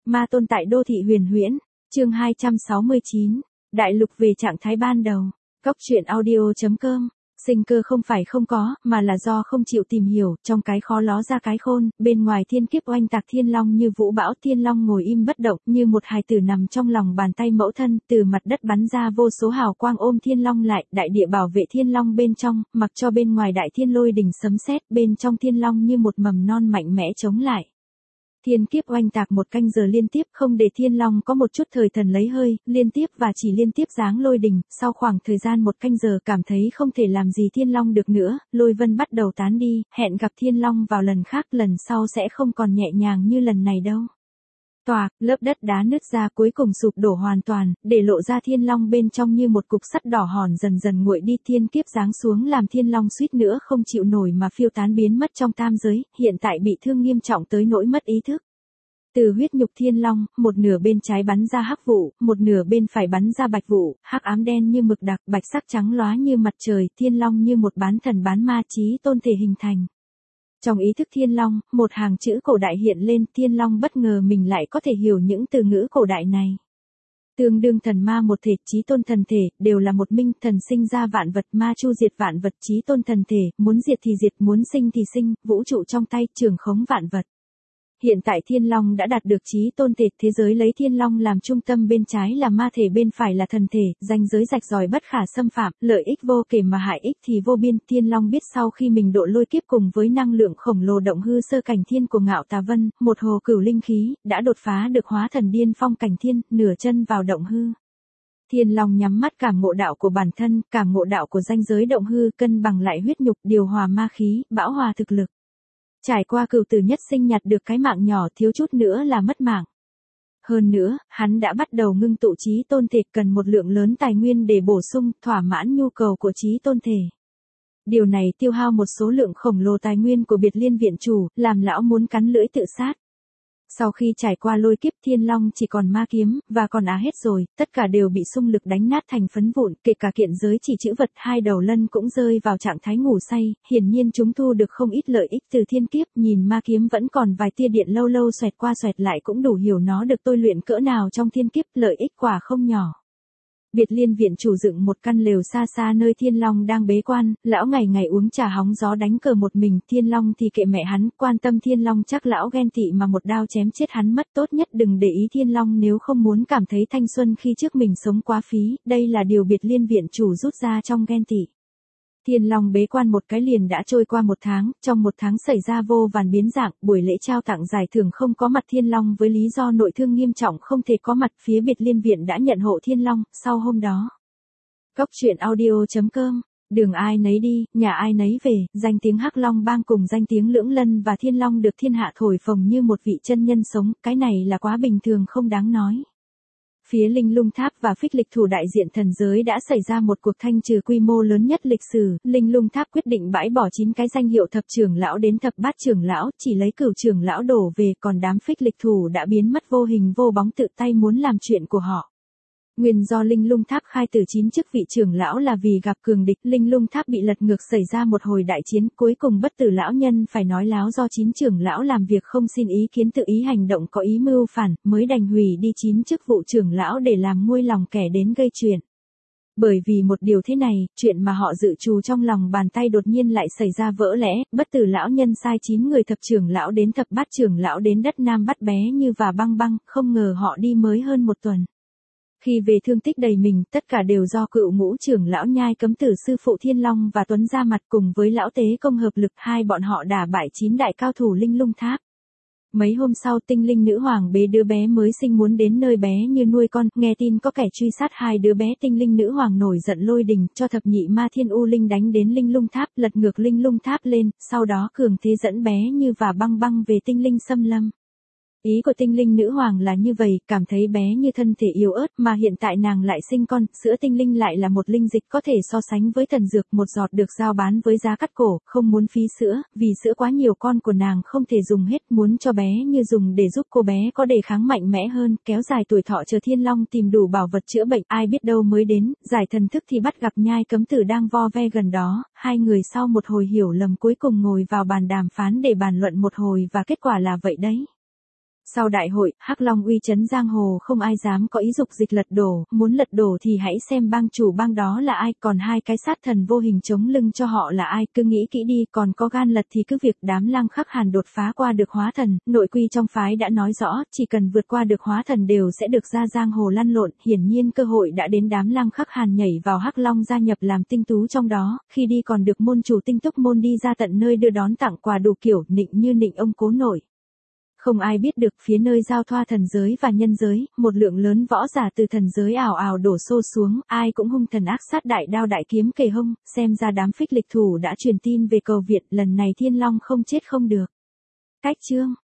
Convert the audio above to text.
Ma tôn tại đô thị huyền huyễn, chương 269, đại lục về trạng thái ban đầu. Cóc truyện audio.com. Sinh cơ không phải không có, mà là do không chịu tìm hiểu, trong cái khó ló ra cái khôn, bên ngoài thiên kiếp oanh tạc thiên long như vũ bão, thiên long ngồi im bất động, như một hài tử nằm trong lòng bàn tay mẫu thân, từ mặt đất bắn ra vô số hào quang ôm thiên long lại, đại địa bảo vệ thiên long bên trong, mặc cho bên ngoài đại thiên lôi đình sấm sét, bên trong thiên long như một mầm non mạnh mẽ chống lại. Thiên kiếp oanh tạc một canh giờ liên tiếp, không để thiên long có một chút thời thần lấy hơi, liên tiếp và chỉ liên tiếp giáng lôi đình, sau khoảng thời gian một canh giờ cảm thấy không thể làm gì thiên long được nữa, lôi vân bắt đầu tán đi, hẹn gặp thiên long vào lần khác, lần sau sẽ không còn nhẹ nhàng như lần này đâu. Toạc, lớp đất đá nứt ra cuối cùng sụp đổ hoàn toàn, để lộ ra thiên long bên trong như một cục sắt đỏ hòn dần dần nguội đi, thiên kiếp giáng xuống làm thiên long suýt nữa không chịu nổi mà phiêu tán biến mất trong tam giới, hiện tại bị thương nghiêm trọng tới nỗi mất ý thức. Từ huyết nhục thiên long, một nửa bên trái bắn ra hắc vụ, một nửa bên phải bắn ra bạch vụ, hắc ám đen như mực đặc, bạch sắc trắng lóa như mặt trời, thiên long như một bán thần bán ma chí tôn thể hình thành. Trong ý thức thiên long, một hàng chữ cổ đại hiện lên, thiên long bất ngờ mình lại có thể hiểu những từ ngữ cổ đại này. Tương đương thần ma một thể, chí tôn thần thể, đều là một minh, thần sinh ra vạn vật, ma chu diệt vạn vật, chí tôn thần thể, muốn diệt thì diệt, muốn sinh thì sinh, vũ trụ trong tay, trường khống vạn vật. Hiện tại thiên long đã đạt được chí tôn thể, thế giới lấy thiên long làm trung tâm, bên trái là ma thể, bên phải là thần thể, ranh giới rạch ròi bất khả xâm phạm, lợi ích vô kể mà hại ích thì vô biên. Thiên long biết sau khi mình độ lôi kiếp cùng với năng lượng khổng lồ động hư sơ cảnh thiên của Ngạo Tà Vân, một hồ cửu linh khí, đã đột phá được hóa thần điên phong cảnh thiên, nửa chân vào động hư. Thiên long nhắm mắt cảm ngộ đạo của bản thân, cảm ngộ đạo của ranh giới động hư, cân bằng lại huyết nhục, điều hòa ma khí, bão hòa thực lực. Trải qua cửu tử nhất sinh nhặt được cái mạng nhỏ, thiếu chút nữa là mất mạng. Hơn nữa, hắn đã bắt đầu ngưng tụ chí tôn thể, cần một lượng lớn tài nguyên để bổ sung, thỏa mãn nhu cầu của chí tôn thể. Điều này tiêu hao một số lượng khổng lồ tài nguyên của biệt liên viện chủ, làm lão muốn cắn lưỡi tự sát. Sau khi trải qua lôi kiếp, thiên long chỉ còn ma kiếm, và còn hết rồi, tất cả đều bị xung lực đánh nát thành phấn vụn, kể cả kiện giới chỉ chữ vật, hai đầu lân cũng rơi vào trạng thái ngủ say, hiển nhiên chúng thu được không ít lợi ích từ thiên kiếp, nhìn ma kiếm vẫn còn vài tia điện lâu lâu xoẹt qua xoẹt lại cũng đủ hiểu nó được tôi luyện cỡ nào trong thiên kiếp, lợi ích quả không nhỏ. Biệt liên viện chủ dựng một căn lều xa xa nơi thiên long đang bế quan, lão ngày ngày uống trà hóng gió đánh cờ một mình, thiên long thì kệ mẹ hắn, quan tâm thiên long chắc lão ghen tị mà một đao chém chết hắn mất, tốt nhất đừng để ý thiên long nếu không muốn cảm thấy thanh xuân khi trước mình sống quá phí, đây là điều biệt liên viện chủ rút ra trong ghen tị. Thiên long bế quan một cái liền đã trôi qua một tháng, trong một tháng xảy ra vô vàn biến dạng, buổi lễ trao tặng giải thưởng không có mặt thiên long với lý do nội thương nghiêm trọng không thể có mặt, phía biệt liên viện đã nhận hộ thiên long, sau hôm đó. Cóc truyện audio.com, đường ai nấy đi, nhà ai nấy về, danh tiếng Hắc Long Bang cùng danh tiếng Lưỡng Lân và Thiên Long được thiên hạ thổi phồng như một vị chân nhân sống, cái này là quá bình thường không đáng nói. Phía Linh Lung Tháp và Phích Lịch Thủ đại diện thần giới đã xảy ra một cuộc thanh trừ quy mô lớn nhất lịch sử, Linh Lung Tháp quyết định bãi bỏ 9 cái danh hiệu thập trưởng lão đến thập bát trưởng lão, chỉ lấy cửu trưởng lão đổ về, còn đám Phích Lịch Thủ đã biến mất vô hình vô bóng, tự tay muốn làm chuyện của họ. Nguyên do Linh Lung Tháp khai từ 9 chức vị trưởng lão là vì gặp cường địch, Linh Lung Tháp bị lật ngược, xảy ra một hồi đại chiến, cuối cùng bất tử lão nhân phải nói láo do 9 trưởng lão làm việc không xin ý kiến, tự ý hành động, có ý mưu phản, mới đành hủy đi 9 chức vụ trưởng lão để làm nguôi lòng kẻ đến gây chuyện. Bởi vì một điều thế này, chuyện mà họ dự trù trong lòng bàn tay đột nhiên lại xảy ra vỡ lẽ, bất tử lão nhân sai 9 người thập trưởng lão đến thập bát trưởng lão đến đất Nam bắt bé Như và Băng Băng, không ngờ họ đi mới hơn một tuần. Khi về thương tích đầy mình, tất cả đều do cựu ngũ trưởng lão Nhai Cấm Tử sư phụ Thiên Long và Tuấn ra mặt, cùng với lão Tế Công hợp lực, hai bọn họ đả bại 9 đại cao thủ Linh Lung Tháp. Mấy hôm sau, tinh linh nữ hoàng bế đứa bé mới sinh muốn đến nơi bé Như nuôi con, nghe tin có kẻ truy sát hai đứa bé, tinh linh nữ hoàng nổi giận lôi đình, cho thập nhị ma thiên u linh đánh đến Linh Lung Tháp, lật ngược Linh Lung Tháp lên, sau đó cường thế dẫn bé Như và Băng Băng về tinh linh xâm lâm. Ý của tinh linh nữ hoàng là như vậy, cảm thấy bé Như thân thể yếu ớt mà hiện tại nàng lại sinh con, sữa tinh linh lại là một linh dịch có thể so sánh với thần dược, một giọt được giao bán với giá cắt cổ, không muốn phí sữa, vì sữa quá nhiều con của nàng không thể dùng hết, muốn cho bé Như dùng để giúp cô bé có đề kháng mạnh mẽ hơn, kéo dài tuổi thọ, chờ Thiên Long tìm đủ bảo vật chữa bệnh, ai biết đâu mới đến, giải thần thức thì bắt gặp Nhai Cấm Tử đang vo ve gần đó, hai người sau một hồi hiểu lầm cuối cùng ngồi vào bàn đàm phán để bàn luận một hồi và kết quả là vậy đấy. Sau đại hội, Hắc Long uy chấn giang hồ không ai dám có ý dục dịch lật đổ, muốn lật đổ thì hãy xem bang chủ bang đó là ai, còn hai cái sát thần vô hình chống lưng cho họ là ai, cứ nghĩ kỹ đi, còn có gan lật thì cứ việc. Đám Lăng Khắc Hàn đột phá qua được hóa thần, nội quy trong phái đã nói rõ, chỉ cần vượt qua được hóa thần đều sẽ được ra giang hồ lăn lộn, hiển nhiên cơ hội đã đến. Đám Lăng Khắc Hàn nhảy vào Hắc Long gia nhập làm tinh tú trong đó, khi đi còn được môn chủ Tinh Túc môn đi ra tận nơi đưa đón tặng quà đủ kiểu, nịnh như nịnh ông cố nội. Không ai biết được phía nơi giao thoa thần giới và nhân giới, một lượng lớn võ giả từ thần giới ào ào đổ xô xuống, ai cũng hung thần ác sát, đại đao đại kiếm kề hông, xem ra đám phích lịch thủ đã truyền tin về cầu viện, lần này Thiên Long không chết không được. Cách chương